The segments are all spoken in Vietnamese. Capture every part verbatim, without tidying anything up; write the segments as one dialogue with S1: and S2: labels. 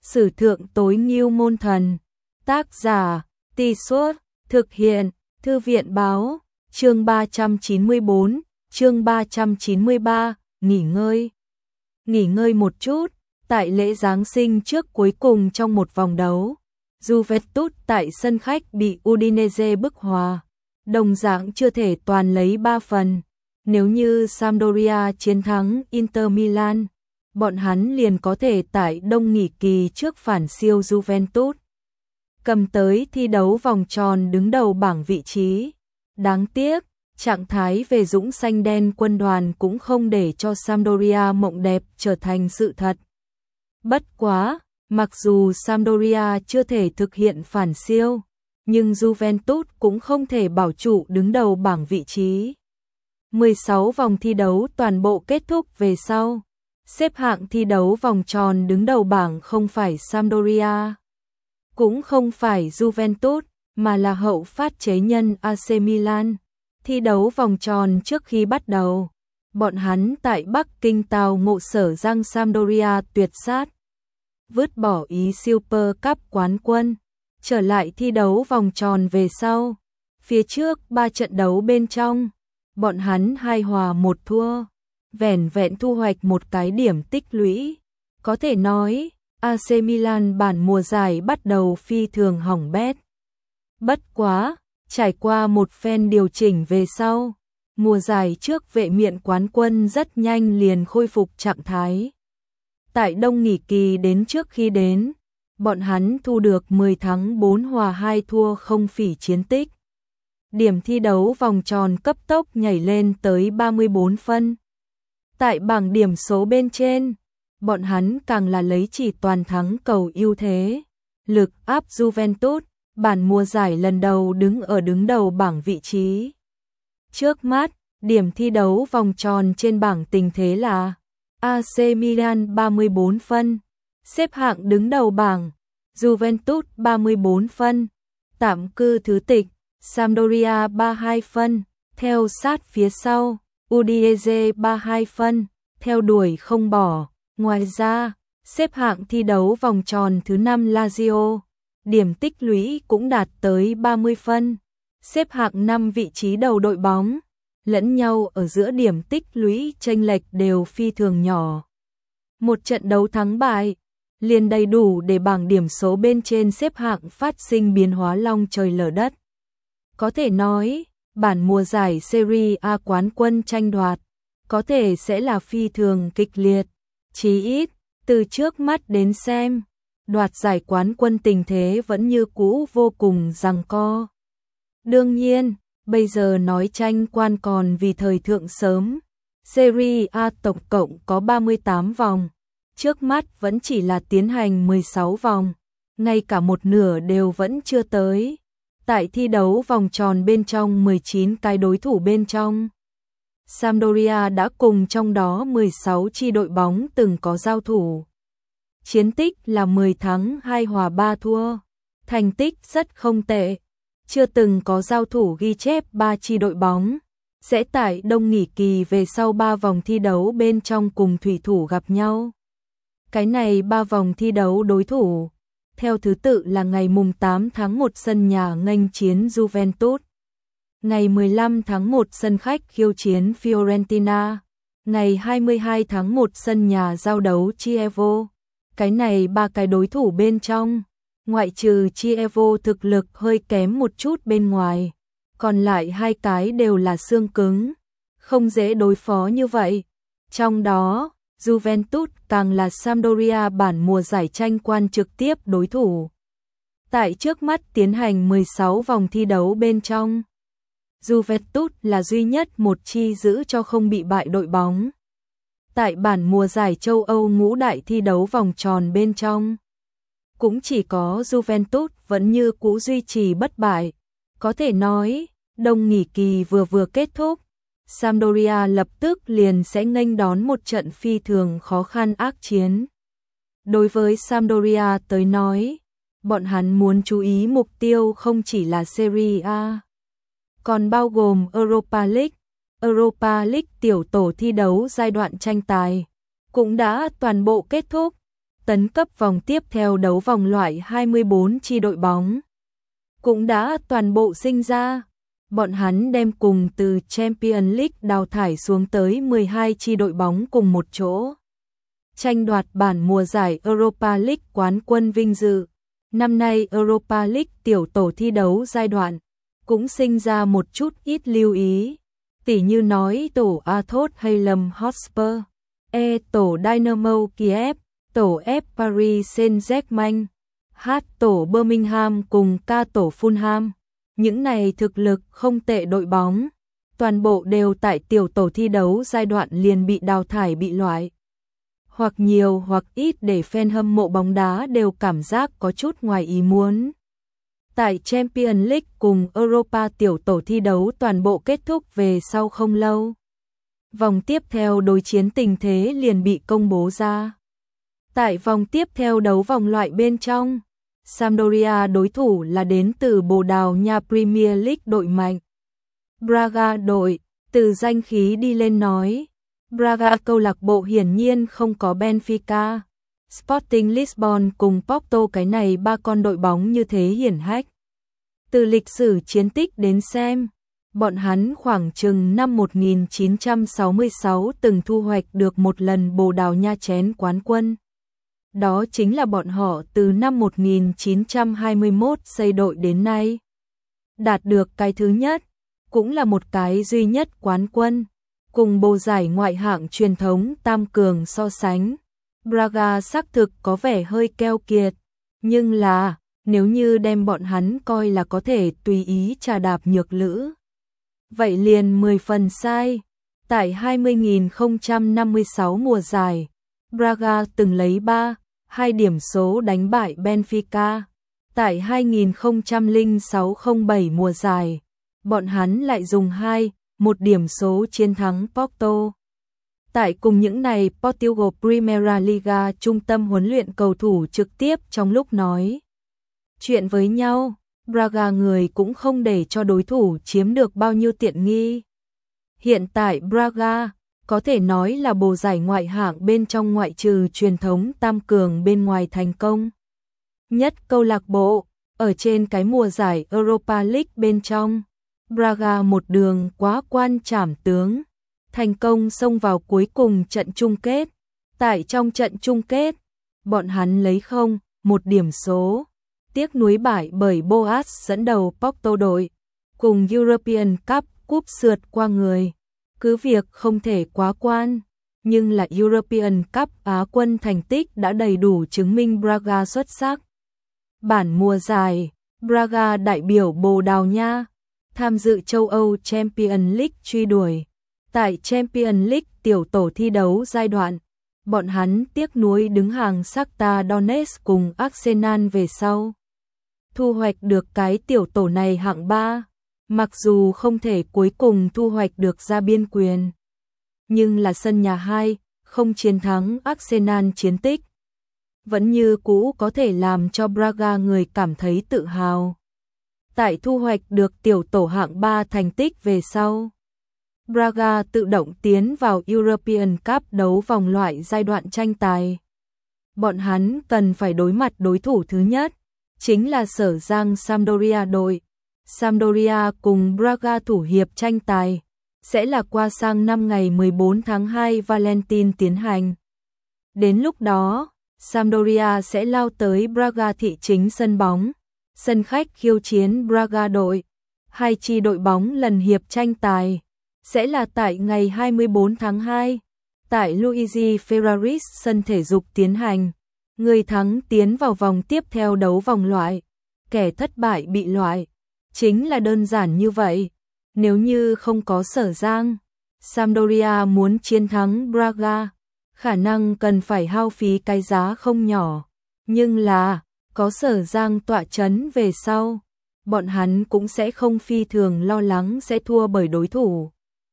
S1: Sử thượng tối ngưu môn thần. Tác giả, Tì Suốt, thực hiện, Thư viện báo, chương ba trăm chín mươi tư, chương ba trăm chín mươi ba, nghỉ ngơi. Nghỉ ngơi một chút, tại lễ Giáng sinh trước cuối cùng trong một vòng đấu, Juventus tại sân khách bị Udinese bức hòa, đồng dạng chưa thể toàn lấy ba phần. Nếu như Sampdoria chiến thắng Inter Milan, bọn hắn liền có thể tại đông nghỉ kỳ trước phản siêu Juventus, cầm tới thi đấu vòng tròn đứng đầu bảng vị trí. Đáng tiếc, trạng thái về dũng xanh đen quân đoàn cũng không để cho Sampdoria mộng đẹp trở thành sự thật. Bất quá, mặc dù Sampdoria chưa thể thực hiện phản siêu, nhưng Juventus cũng không thể bảo trụ đứng đầu bảng vị trí. mười sáu vòng thi đấu toàn bộ kết thúc về sau, xếp hạng thi đấu vòng tròn đứng đầu bảng không phải Sampdoria, cũng không phải Juventus, mà là hậu phát chế nhân a xê Milan. Thi đấu vòng tròn trước khi bắt đầu, bọn hắn tại Bắc Kinh tào ngộ sở răng Sampdoria tuyệt sát, vứt bỏ ý Super Cup quán quân, trở lại thi đấu vòng tròn về sau. Phía trước ba trận đấu bên trong, bọn hắn hai hòa một thua, vẻn vẹn thu hoạch một cái điểm tích lũy. Có thể nói, a xê Milan bản mùa giải bắt đầu phi thường hỏng bét. Bất quá, trải qua một phen điều chỉnh về sau, mùa giải trước vệ miện quán quân rất nhanh liền khôi phục trạng thái. Tại đông nghỉ kỳ đến trước khi đến, bọn hắn thu được mười thắng bốn hòa hai thua không phỉ chiến tích. Điểm thi đấu vòng tròn cấp tốc nhảy lên tới ba mươi tư phân. Tại bảng điểm số bên trên, bọn hắn càng là lấy chỉ toàn thắng cầu ưu thế, lực áp Juventus, bản mùa giải lần đầu đứng ở đứng đầu bảng vị trí. Trước mắt, điểm thi đấu vòng tròn trên bảng tình thế là a xê Milan ba mươi tư phân, xếp hạng đứng đầu bảng, Juventus ba mươi tư phân, tạm cư thứ tịch, Sampdoria ba mươi hai phân, theo sát phía sau, Udinese ba mươi hai phân, theo đuổi không bỏ. Ngoài ra, xếp hạng thi đấu vòng tròn thứ năm Lazio, điểm tích lũy cũng đạt tới ba mươi phân, xếp hạng năm vị trí đầu đội bóng, lẫn nhau ở giữa điểm tích lũy chênh lệch đều phi thường nhỏ. Một trận đấu thắng bại, liền đầy đủ để bảng điểm số bên trên xếp hạng phát sinh biến hóa long trời lở đất. Có thể nói, bản mùa giải Serie A quán quân tranh đoạt, có thể sẽ là phi thường kịch liệt. Chí ít, từ trước mắt đến xem, đoạt giải quán quân tình thế vẫn như cũ vô cùng giằng co. Đương nhiên, bây giờ nói tranh quan còn vì thời thượng sớm. Serie A tổng cộng có ba mươi tám vòng, trước mắt vẫn chỉ là tiến hành mười sáu vòng, ngay cả một nửa đều vẫn chưa tới. Tại thi đấu vòng tròn bên trong mười chín cái đối thủ bên trong, Sampdoria đã cùng trong đó mười sáu chi đội bóng từng có giao thủ. Chiến tích là mười thắng hai hòa ba thua, thành tích rất không tệ. Chưa từng có giao thủ ghi chép ba chi đội bóng sẽ tại đông nghỉ kỳ về sau ba vòng thi đấu bên trong cùng thủy thủ gặp nhau. Cái này ba vòng thi đấu đối thủ, theo thứ tự là ngày mùng tám tháng một sân nhà nghênh chiến Juventus, ngày mười lăm tháng một sân khách khiêu chiến Fiorentina, ngày hai mươi hai tháng một sân nhà giao đấu Chievo. Cái này ba cái đối thủ bên trong, ngoại trừ Chievo thực lực hơi kém một chút bên ngoài, còn lại hai cái đều là xương cứng, không dễ đối phó như vậy. Trong đó, Juventus càng là Sampdoria bản mùa giải tranh quan trực tiếp đối thủ. Tại trước mắt tiến hành mười sáu vòng thi đấu bên trong, Juventus là duy nhất một chi giữ cho không bị bại đội bóng. Tại bản mùa giải châu Âu ngũ đại thi đấu vòng tròn bên trong, cũng chỉ có Juventus vẫn như cũ duy trì bất bại. Có thể nói, đông nghỉ kỳ vừa vừa kết thúc, Sampdoria lập tức liền sẽ nghênh đón một trận phi thường khó khăn ác chiến. Đối với Sampdoria tới nói, bọn hắn muốn chú ý mục tiêu không chỉ là Serie A, còn bao gồm Europa League. Europa League tiểu tổ thi đấu giai đoạn tranh tài cũng đã toàn bộ kết thúc. tấn cấp vòng tiếp theo đấu vòng loại hai mươi bốn chi đội bóng cũng đã toàn bộ sinh ra. Bọn hắn đem cùng từ Champions League đào thải xuống tới mười hai chi đội bóng cùng một chỗ, tranh đoạt bản mùa giải Europa League quán quân vinh dự. Năm nay Europa League tiểu tổ thi đấu giai đoạn cũng sinh ra một chút ít lưu ý, tỉ như nói tổ A Thốt Halem Hotspur, E tổ Dynamo Kiev, tổ F Paris Saint-Germain, H tổ Birmingham cùng K tổ Fulham. Những này thực lực không tệ đội bóng, toàn bộ đều tại tiểu tổ thi đấu giai đoạn liền bị đào thải bị loại. Hoặc nhiều hoặc ít để fan hâm mộ bóng đá đều cảm giác có chút ngoài ý muốn. Tại Champions League cùng Europa tiểu tổ thi đấu toàn bộ kết thúc về sau không lâu, vòng tiếp theo đối chiến tình thế liền bị công bố ra. Tại vòng tiếp theo đấu vòng loại bên trong, Sampdoria đối thủ là đến từ Bồ Đào Nha Premier League đội mạnh Braga đội. Từ danh khí đi lên nói, Braga câu lạc bộ hiển nhiên không có Benfica, Sporting Lisbon cùng Porto cái này ba con đội bóng như thế hiển hách. Từ lịch sử chiến tích đến xem, bọn hắn khoảng chừng năm một nghìn chín trăm sáu mươi sáu từng thu hoạch được một lần Bồ Đào Nha chén quán quân. Đó chính là bọn họ từ năm một nghìn chín trăm hai mươi mốt xây đội đến nay đạt được cái thứ nhất, cũng là một cái duy nhất quán quân. Cùng bộ giải ngoại hạng truyền thống tam cường so sánh, Braga xác thực có vẻ hơi keo kiệt, nhưng là nếu như đem bọn hắn coi là có thể tùy ý trà đạp nhược lữ, vậy liền mười phần sai. Tại hai mươi nghìn không trăm năm mươi sáu mùa giải, Braga từng lấy ba hai điểm số đánh bại Benfica. Tại hai nghìn không trăm lẻ sáu không bảy mùa giải, bọn hắn lại dùng hai một điểm số chiến thắng Porto. Tại cùng những này Portugal Primeira Liga trung tâm huấn luyện cầu thủ trực tiếp trong lúc nói chuyện với nhau, Braga người cũng không để cho đối thủ chiếm được bao nhiêu tiện nghi. Hiện tại Braga có thể nói là bộ giải ngoại hạng bên trong ngoại trừ truyền thống tam cường bên ngoài thành công nhất câu lạc bộ. Ở trên cái mùa giải Europa League bên trong, Braga một đường quá quan trảm tướng, thành công xông vào cuối cùng trận chung kết. Tại trong trận chung kết, bọn hắn lấy không một điểm số, tiếc nuối bại bởi Boas dẫn đầu Porto đội, cùng European Cup cúp sượt qua người. Cứ việc không thể quá quan, nhưng là European Cup Á quân thành tích đã đầy đủ chứng minh Braga xuất sắc. Bản mùa giải, Braga đại biểu Bồ Đào Nha tham dự châu Âu Champions League truy đuổi. Tại Champions League tiểu tổ thi đấu giai đoạn, bọn hắn tiếc nuối đứng hàng Shakhtar Donetsk cùng Arsenal về sau. Thu hoạch được cái tiểu tổ này hạng ba, mặc dù không thể cuối cùng thu hoạch được ra biên quyền, nhưng là sân nhà hai không chiến thắng Arsenal chiến tích vẫn như cũ có thể làm cho Braga người cảm thấy tự hào. Tại thu hoạch được tiểu tổ hạng ba thành tích về sau, Braga tự động tiến vào European Cup đấu vòng loại giai đoạn tranh tài. Bọn hắn cần phải đối mặt đối thủ thứ nhất, chính là sở giang Sampdoria đội. Sampdoria cùng Braga thủ hiệp tranh tài sẽ là qua sang năm ngày mười bốn tháng hai Valentine tiến hành. Đến lúc đó, Sampdoria sẽ lao tới Braga thị chính sân bóng, sân khách khiêu chiến Braga đội. Hai chi đội bóng lần hiệp tranh tài sẽ là tại ngày hai mươi bốn tháng hai, tại Luigi Ferraris sân thể dục tiến hành. Người thắng tiến vào vòng tiếp theo đấu vòng loại, kẻ thất bại bị loại. Chính là đơn giản như vậy. Nếu như không có sở giang, Sampdoria muốn chiến thắng Braga, khả năng cần phải hao phí cái giá không nhỏ. Nhưng là, có sở giang tọa chấn về sau, bọn hắn cũng sẽ không phi thường lo lắng sẽ thua bởi đối thủ.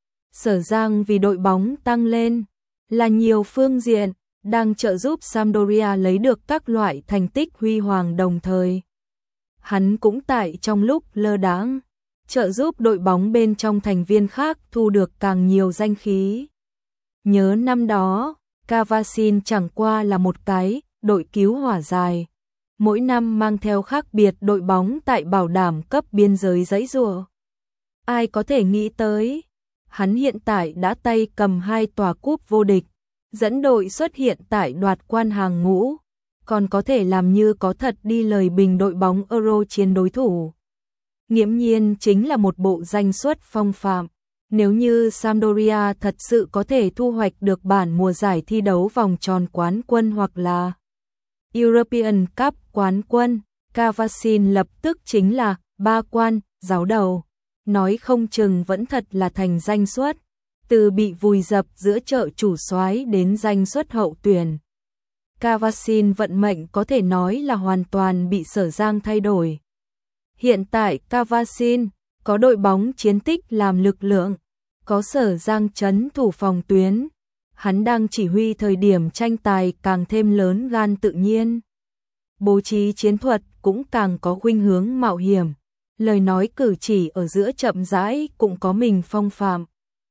S1: Sở giang vì đội bóng tăng lên, là nhiều phương diện, đang trợ giúp Sampdoria lấy được các loại thành tích huy hoàng đồng thời. Hắn cũng tại trong lúc lơ đãng trợ giúp đội bóng bên trong thành viên khác thu được càng nhiều danh khí. Nhớ năm đó, Cavasin chẳng qua là một cái đội cứu hỏa dài, mỗi năm mang theo khác biệt đội bóng tại bảo đảm cấp biên giới giãy giụa. Ai có thể nghĩ tới, hắn hiện tại đã tay cầm hai tòa cúp vô địch, dẫn đội xuất hiện tại đoạt quan hàng ngũ, còn có thể làm như có thật đi lời bình đội bóng Euro chiến đối thủ. Nghiễm nhiên chính là một bộ danh xuất phong phạm. Nếu như Sampdoria thật sự có thể thu hoạch được bản mùa giải thi đấu vòng tròn quán quân hoặc là European Cup quán quân, Cavasin lập tức chính là ba quan, giáo đầu. Nói không chừng vẫn thật là thành danh xuất, từ bị vùi dập giữa chợ chủ soái đến danh xuất hậu tuyển. Cavasin vận mệnh có thể nói là hoàn toàn bị Sở Giang thay đổi. Hiện tại Cavasin có đội bóng chiến tích làm lực lượng, có Sở Giang trấn thủ phòng tuyến, hắn đang chỉ huy thời điểm tranh tài càng thêm lớn gan tự nhiên. Bố trí chiến thuật cũng càng có khuynh hướng mạo hiểm, lời nói cử chỉ ở giữa chậm rãi cũng có mình phong phạm.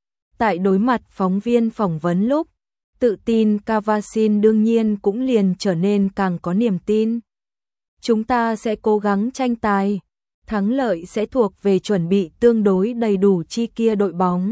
S1: Tại đối mặt phóng viên phỏng vấn lúc, tự tin Cavasin đương nhiên cũng liền trở nên càng có niềm tin. Chúng ta sẽ cố gắng tranh tài, thắng lợi sẽ thuộc về chuẩn bị tương đối đầy đủ chi kia đội bóng.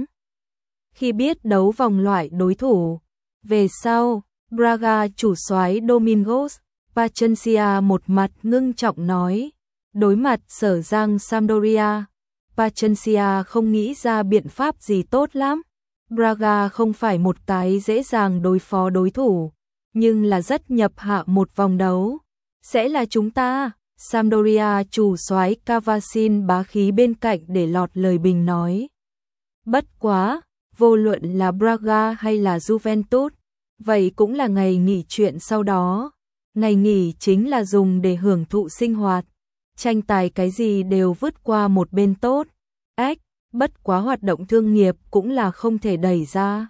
S1: Khi biết đấu vòng loại đối thủ, về sau, Braga chủ soái Domingos Pachencia một mặt ngưng trọng nói, đối mặt Sở Giang Sampdoria, Pachencia không nghĩ ra biện pháp gì tốt lắm. Braga không phải một cái dễ dàng đối phó đối thủ, nhưng là rất nhập hạ một vòng đấu. Sẽ là chúng ta, Sampdoria chủ soái Cavasin bá khí bên cạnh để lọt lời bình nói. Bất quá, vô luận là Braga hay là Juventus, vậy cũng là ngày nghỉ chuyện sau đó. Ngày nghỉ chính là dùng để hưởng thụ sinh hoạt, tranh tài cái gì đều vứt qua một bên tốt. Ếch, bất quá hoạt động thương nghiệp cũng là không thể đẩy ra.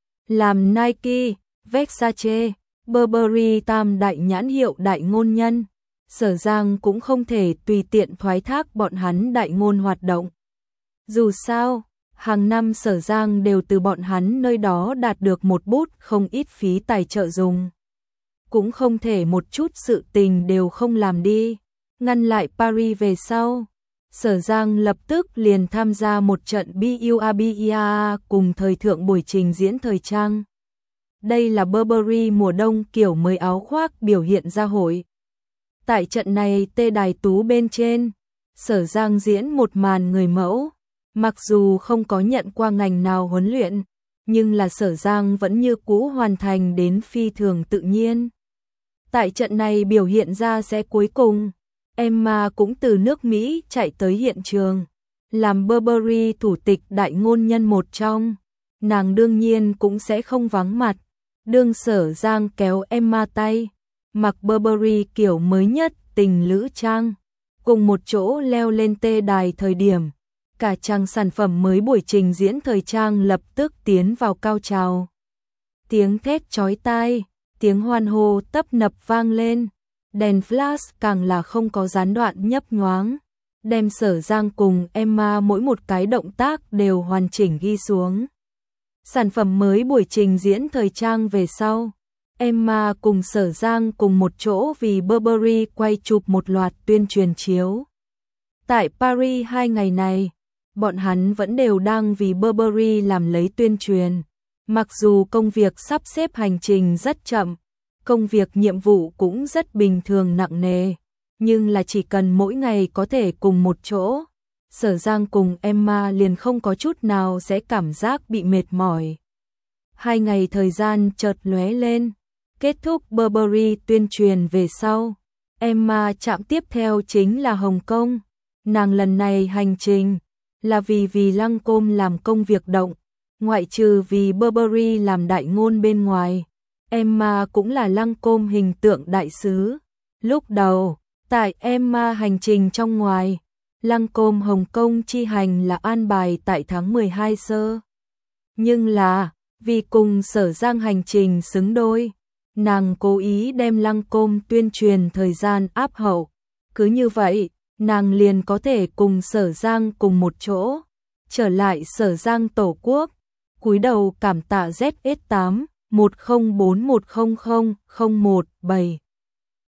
S1: Làm Nike, Versace, Burberry tam đại nhãn hiệu đại ngôn nhân, Sở Giang cũng không thể tùy tiện thoái thác bọn hắn đại ngôn hoạt động. Dù sao, hàng năm Sở Giang đều từ bọn hắn nơi đó đạt được một bút không ít phí tài trợ dùng. Cũng không thể một chút sự tình đều không làm đi. Ngăn lại Paris về sau, Sở Giang lập tức liền tham gia một trận Buabia cùng thời thượng buổi trình diễn thời trang. Đây là Burberry mùa đông kiểu mới áo khoác biểu hiện ra hội. Tại trận này tê đài tú bên trên, Sở Giang diễn một màn người mẫu. Mặc dù không có nhận qua ngành nào huấn luyện, nhưng là Sở Giang vẫn như cũ hoàn thành đến phi thường tự nhiên. Tại trận này biểu hiện ra sẽ cuối cùng, Emma cũng từ nước Mỹ chạy tới hiện trường, làm Burberry thủ tịch đại ngôn nhân một trong. Nàng đương nhiên cũng sẽ không vắng mặt. Đương Sở Giang kéo Emma tay, mặc Burberry kiểu mới nhất tình lữ trang, cùng một chỗ leo lên tê đài thời điểm. Cả trang sản phẩm mới buổi trình diễn thời trang lập tức tiến vào cao trào. Tiếng thét chói tai, tiếng hoan hô tấp nập vang lên, đèn flash càng là không có gián đoạn nhấp nhoáng, đem Sở Giang cùng Emma mỗi một cái động tác đều hoàn chỉnh ghi xuống. Sản phẩm mới buổi trình diễn thời trang về sau, Emma cùng Sở Giang cùng một chỗ vì Burberry quay chụp một loạt tuyên truyền chiếu. Tại Paris hai ngày này, bọn hắn vẫn đều đang vì Burberry làm lấy tuyên truyền. Mặc dù công việc sắp xếp hành trình rất chậm, công việc nhiệm vụ cũng rất bình thường nặng nề, nhưng là chỉ cần mỗi ngày có thể cùng một chỗ, Sở Giang cùng Emma liền không có chút nào sẽ cảm giác bị mệt mỏi. Hai ngày thời gian chợt lóe lên, kết thúc Burberry tuyên truyền về sau, Emma chạm tiếp theo chính là Hồng Kông. Nàng lần này hành trình là vì vì Lancôme làm công việc động, ngoại trừ vì Burberry làm đại ngôn bên ngoài, Emma cũng là Lancôme hình tượng đại sứ. Lúc đầu, tại Emma hành trình trong ngoài, Lancôme Hồng Kông chi hành là an bài tại tháng mười hai sơ. Nhưng là, vì cùng Sở Giang hành trình xứng đôi, nàng cố ý đem Lancôme tuyên truyền thời gian áp hậu. Cứ như vậy, nàng liền có thể cùng Sở Giang cùng một chỗ, trở lại Sở Giang tổ quốc, cúi đầu cảm tạ Z S tám một không bốn một không không không một bảy.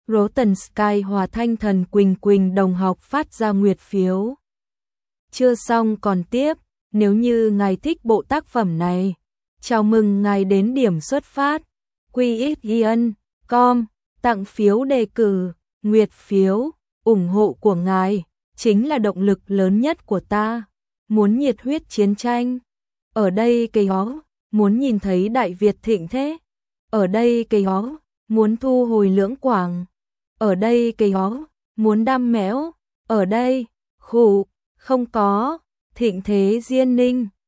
S1: Rotten Sky Hòa Thanh Thần Quỳnh Quỳnh đồng học phát ra nguyệt phiếu. Chưa xong còn tiếp, nếu như ngài thích bộ tác phẩm này, chào mừng ngài đến điểm xuất phát quy x ian chấm com tặng phiếu đề cử, nguyệt phiếu, ủng hộ của ngài chính là động lực lớn nhất của ta. Muốn nhiệt huyết chiến tranh, ở đây cây ó, muốn nhìn thấy Đại Việt thịnh thế, ở đây cây ó, muốn thu hồi Lưỡng Quảng, ở đây cây ó, muốn đam mẽo, ở đây, khủ, không có, thịnh thế Diên Ninh.